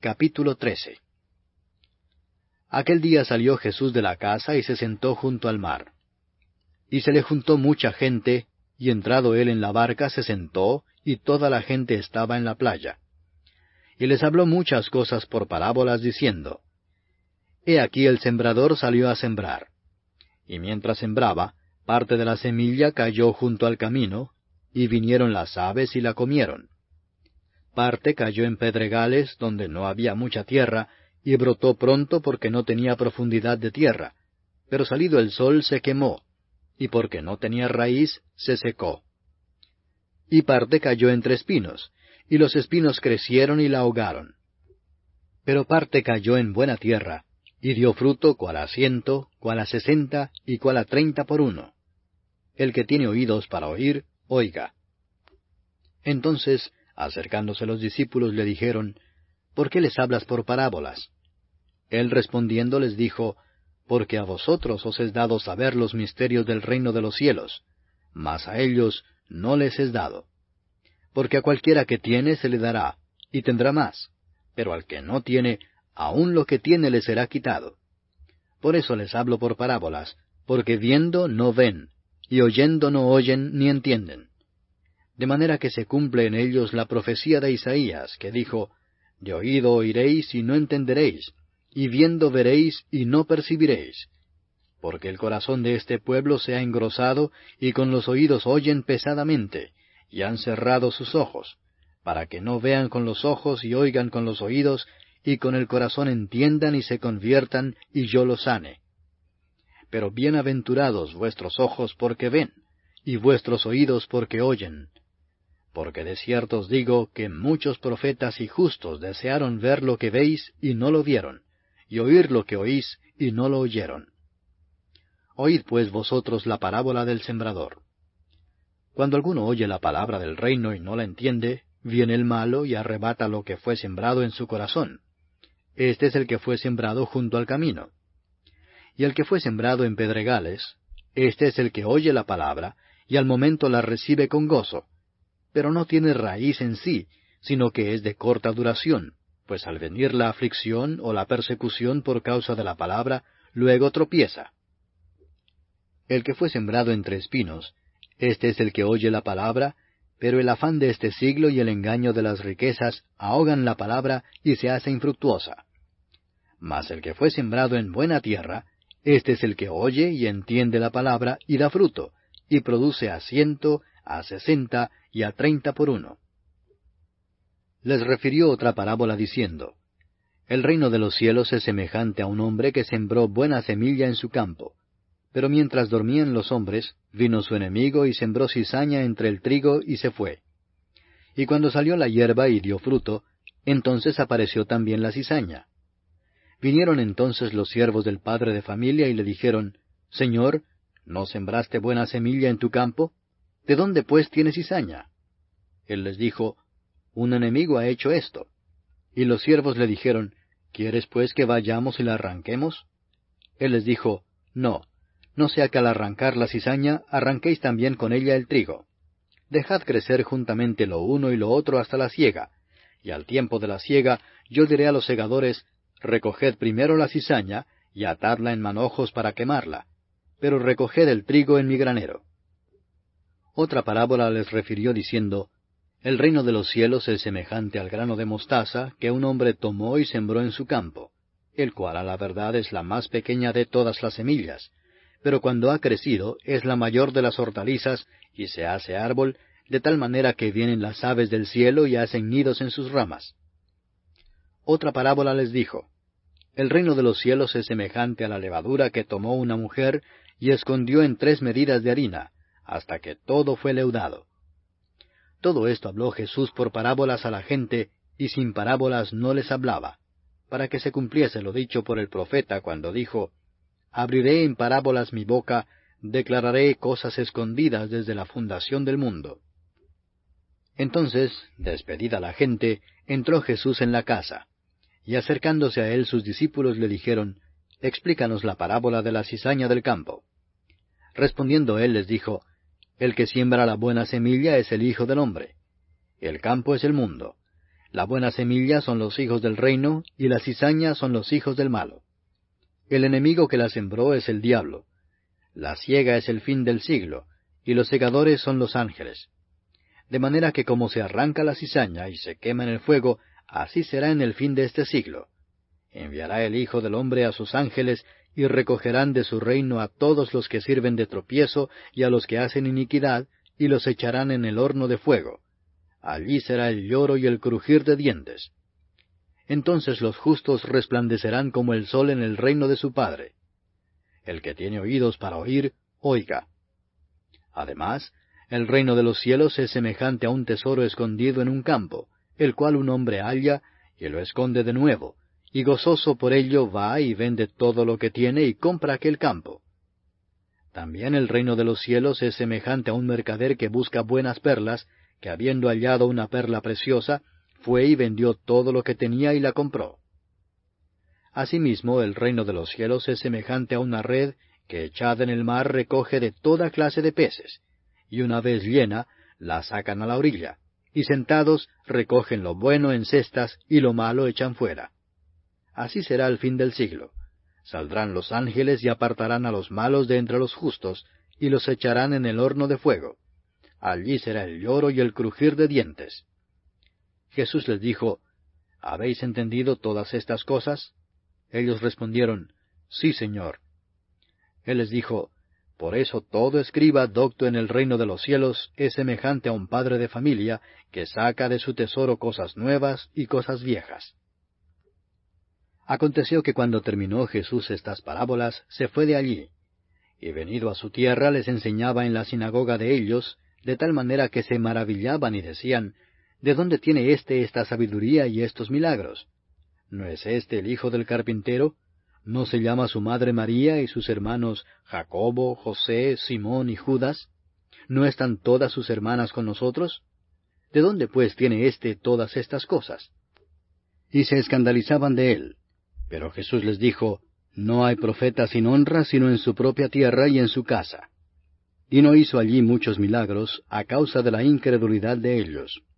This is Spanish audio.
Capítulo 13. Aquel día salió Jesús de la casa y se sentó junto al mar. Y se le juntó mucha gente, y entrado él en la barca se sentó, y toda la gente estaba en la playa. Y les habló muchas cosas por parábolas, diciendo, He aquí el sembrador salió a sembrar. Y mientras sembraba, parte de la semilla cayó junto al camino, y vinieron las aves y la comieron. Parte cayó en pedregales, donde no había mucha tierra, y brotó pronto porque no tenía profundidad de tierra, pero salido el sol se quemó, y porque no tenía raíz, se secó. Y parte cayó entre espinos, y los espinos crecieron y la ahogaron. Pero parte cayó en buena tierra, y dio fruto cual a 100, cual a 60, y cual a 30 por uno. El que tiene oídos para oír, oiga. Entonces, acercándose los discípulos, le dijeron, ¿por qué les hablas por parábolas? Él respondiendo les dijo, porque a vosotros os es dado saber los misterios del reino de los cielos, mas a ellos no les es dado. Porque a cualquiera que tiene se le dará, y tendrá más, pero al que no tiene, aun lo que tiene le será quitado. Por eso les hablo por parábolas, porque viendo no ven, y oyendo no oyen ni entienden. De manera que se cumple en ellos la profecía de Isaías, que dijo, De oído oiréis y no entenderéis, y viendo veréis y no percibiréis. Porque el corazón de este pueblo se ha engrosado, y con los oídos oyen pesadamente, y han cerrado sus ojos, para que no vean con los ojos y oigan con los oídos, y con el corazón entiendan y se conviertan, y yo los sane. Pero bienaventurados vuestros ojos porque ven, y vuestros oídos porque oyen. Porque de cierto os digo que muchos profetas y justos desearon ver lo que veis y no lo vieron, y oír lo que oís y no lo oyeron. Oíd pues vosotros la parábola del sembrador. Cuando alguno oye la palabra del reino y no la entiende, viene el malo y arrebata lo que fue sembrado en su corazón. Este es el que fue sembrado junto al camino. Y el que fue sembrado en pedregales, este es el que oye la palabra, y al momento la recibe con gozo, pero no tiene raíz en sí, sino que es de corta duración, pues al venir la aflicción o la persecución por causa de la palabra, luego tropieza. El que fue sembrado entre espinos, este es el que oye la palabra, pero el afán de este siglo y el engaño de las riquezas ahogan la palabra y se hace infructuosa. Mas el que fue sembrado en buena tierra, este es el que oye y entiende la palabra y da fruto, y produce a 100, a 60 y a 30 por uno. Les refirió otra parábola diciendo, El reino de los cielos es semejante a un hombre que sembró buena semilla en su campo. Pero mientras dormían los hombres, vino su enemigo y sembró cizaña entre el trigo y se fue. Y cuando salió la hierba y dio fruto, entonces apareció también la cizaña. Vinieron entonces los siervos del padre de familia y le dijeron, Señor, ¿no sembraste buena semilla en tu campo? ¿De dónde pues tienes cizaña? Él les dijo, Un enemigo ha hecho esto. Y los siervos le dijeron, ¿Quieres pues que vayamos y la arranquemos? Él les dijo, no sea que al arrancar la cizaña arranquéis también con ella el trigo. Dejad crecer juntamente lo uno y lo otro hasta la siega, y al tiempo de la siega yo diré a los segadores, recoged primero la cizaña, y atadla en manojos para quemarla, pero recoged el trigo en mi granero. Otra parábola les refirió diciendo, El reino de los cielos es semejante al grano de mostaza que un hombre tomó y sembró en su campo, el cual a la verdad es la más pequeña de todas las semillas, pero cuando ha crecido es la mayor de las hortalizas y se hace árbol, de tal manera que vienen las aves del cielo y hacen nidos en sus ramas. Otra parábola les dijo, El reino de los cielos es semejante a la levadura que tomó una mujer y escondió en 3 medidas de harina, hasta que todo fue leudado. Todo esto habló Jesús por parábolas a la gente, y sin parábolas no les hablaba, para que se cumpliese lo dicho por el profeta cuando dijo, Abriré en parábolas mi boca, declararé cosas escondidas desde la fundación del mundo. Entonces, despedida la gente, entró Jesús en la casa, y acercándose a él sus discípulos le dijeron, Explícanos la parábola de la cizaña del campo. Respondiendo él les dijo, El que siembra la buena semilla es el Hijo del Hombre. El campo es el mundo. La buena semilla son los hijos del reino, y la cizaña son los hijos del malo. El enemigo que la sembró es el diablo. La siega es el fin del siglo, y los segadores son los ángeles. De manera que como se arranca la cizaña y se quema en el fuego, así será en el fin de este siglo. Enviará el Hijo del Hombre a sus ángeles, y recogerán de su reino a todos los que sirven de tropiezo y a los que hacen iniquidad, y los echarán en el horno de fuego. Allí será el lloro y el crujir de dientes. Entonces los justos resplandecerán como el sol en el reino de su Padre. El que tiene oídos para oír, oiga. Además, el reino de los cielos es semejante a un tesoro escondido en un campo, el cual un hombre halla, y lo esconde de nuevo, y gozoso por ello va y vende todo lo que tiene y compra aquel campo. También el reino de los cielos es semejante a un mercader que busca buenas perlas, que habiendo hallado una perla preciosa, fue y vendió todo lo que tenía y la compró. Asimismo, el reino de los cielos es semejante a una red que echada en el mar recoge de toda clase de peces, y una vez llena, la sacan a la orilla, y sentados recogen lo bueno en cestas y lo malo echan fuera. Así será el fin del siglo. Saldrán los ángeles y apartarán a los malos de entre los justos, y los echarán en el horno de fuego. Allí será el lloro y el crujir de dientes. Jesús les dijo, ¿habéis entendido todas estas cosas? Ellos respondieron, Sí, Señor. Él les dijo, Por eso todo escriba docto en el reino de los cielos es semejante a un padre de familia que saca de su tesoro cosas nuevas y cosas viejas. Aconteció que cuando terminó Jesús estas parábolas, se fue de allí, y venido a su tierra les enseñaba en la sinagoga de ellos, de tal manera que se maravillaban y decían, ¿de dónde tiene éste esta sabiduría y estos milagros? ¿No es éste el hijo del carpintero? ¿No se llama su madre María y sus hermanos Jacobo, José, Simón y Judas? ¿No están todas sus hermanas con nosotros? ¿De dónde pues tiene éste todas estas cosas? Y se escandalizaban de él. Pero Jesús les dijo, No hay profeta sin honra sino en su propia tierra y en su casa. Y no hizo allí muchos milagros a causa de la incredulidad de ellos.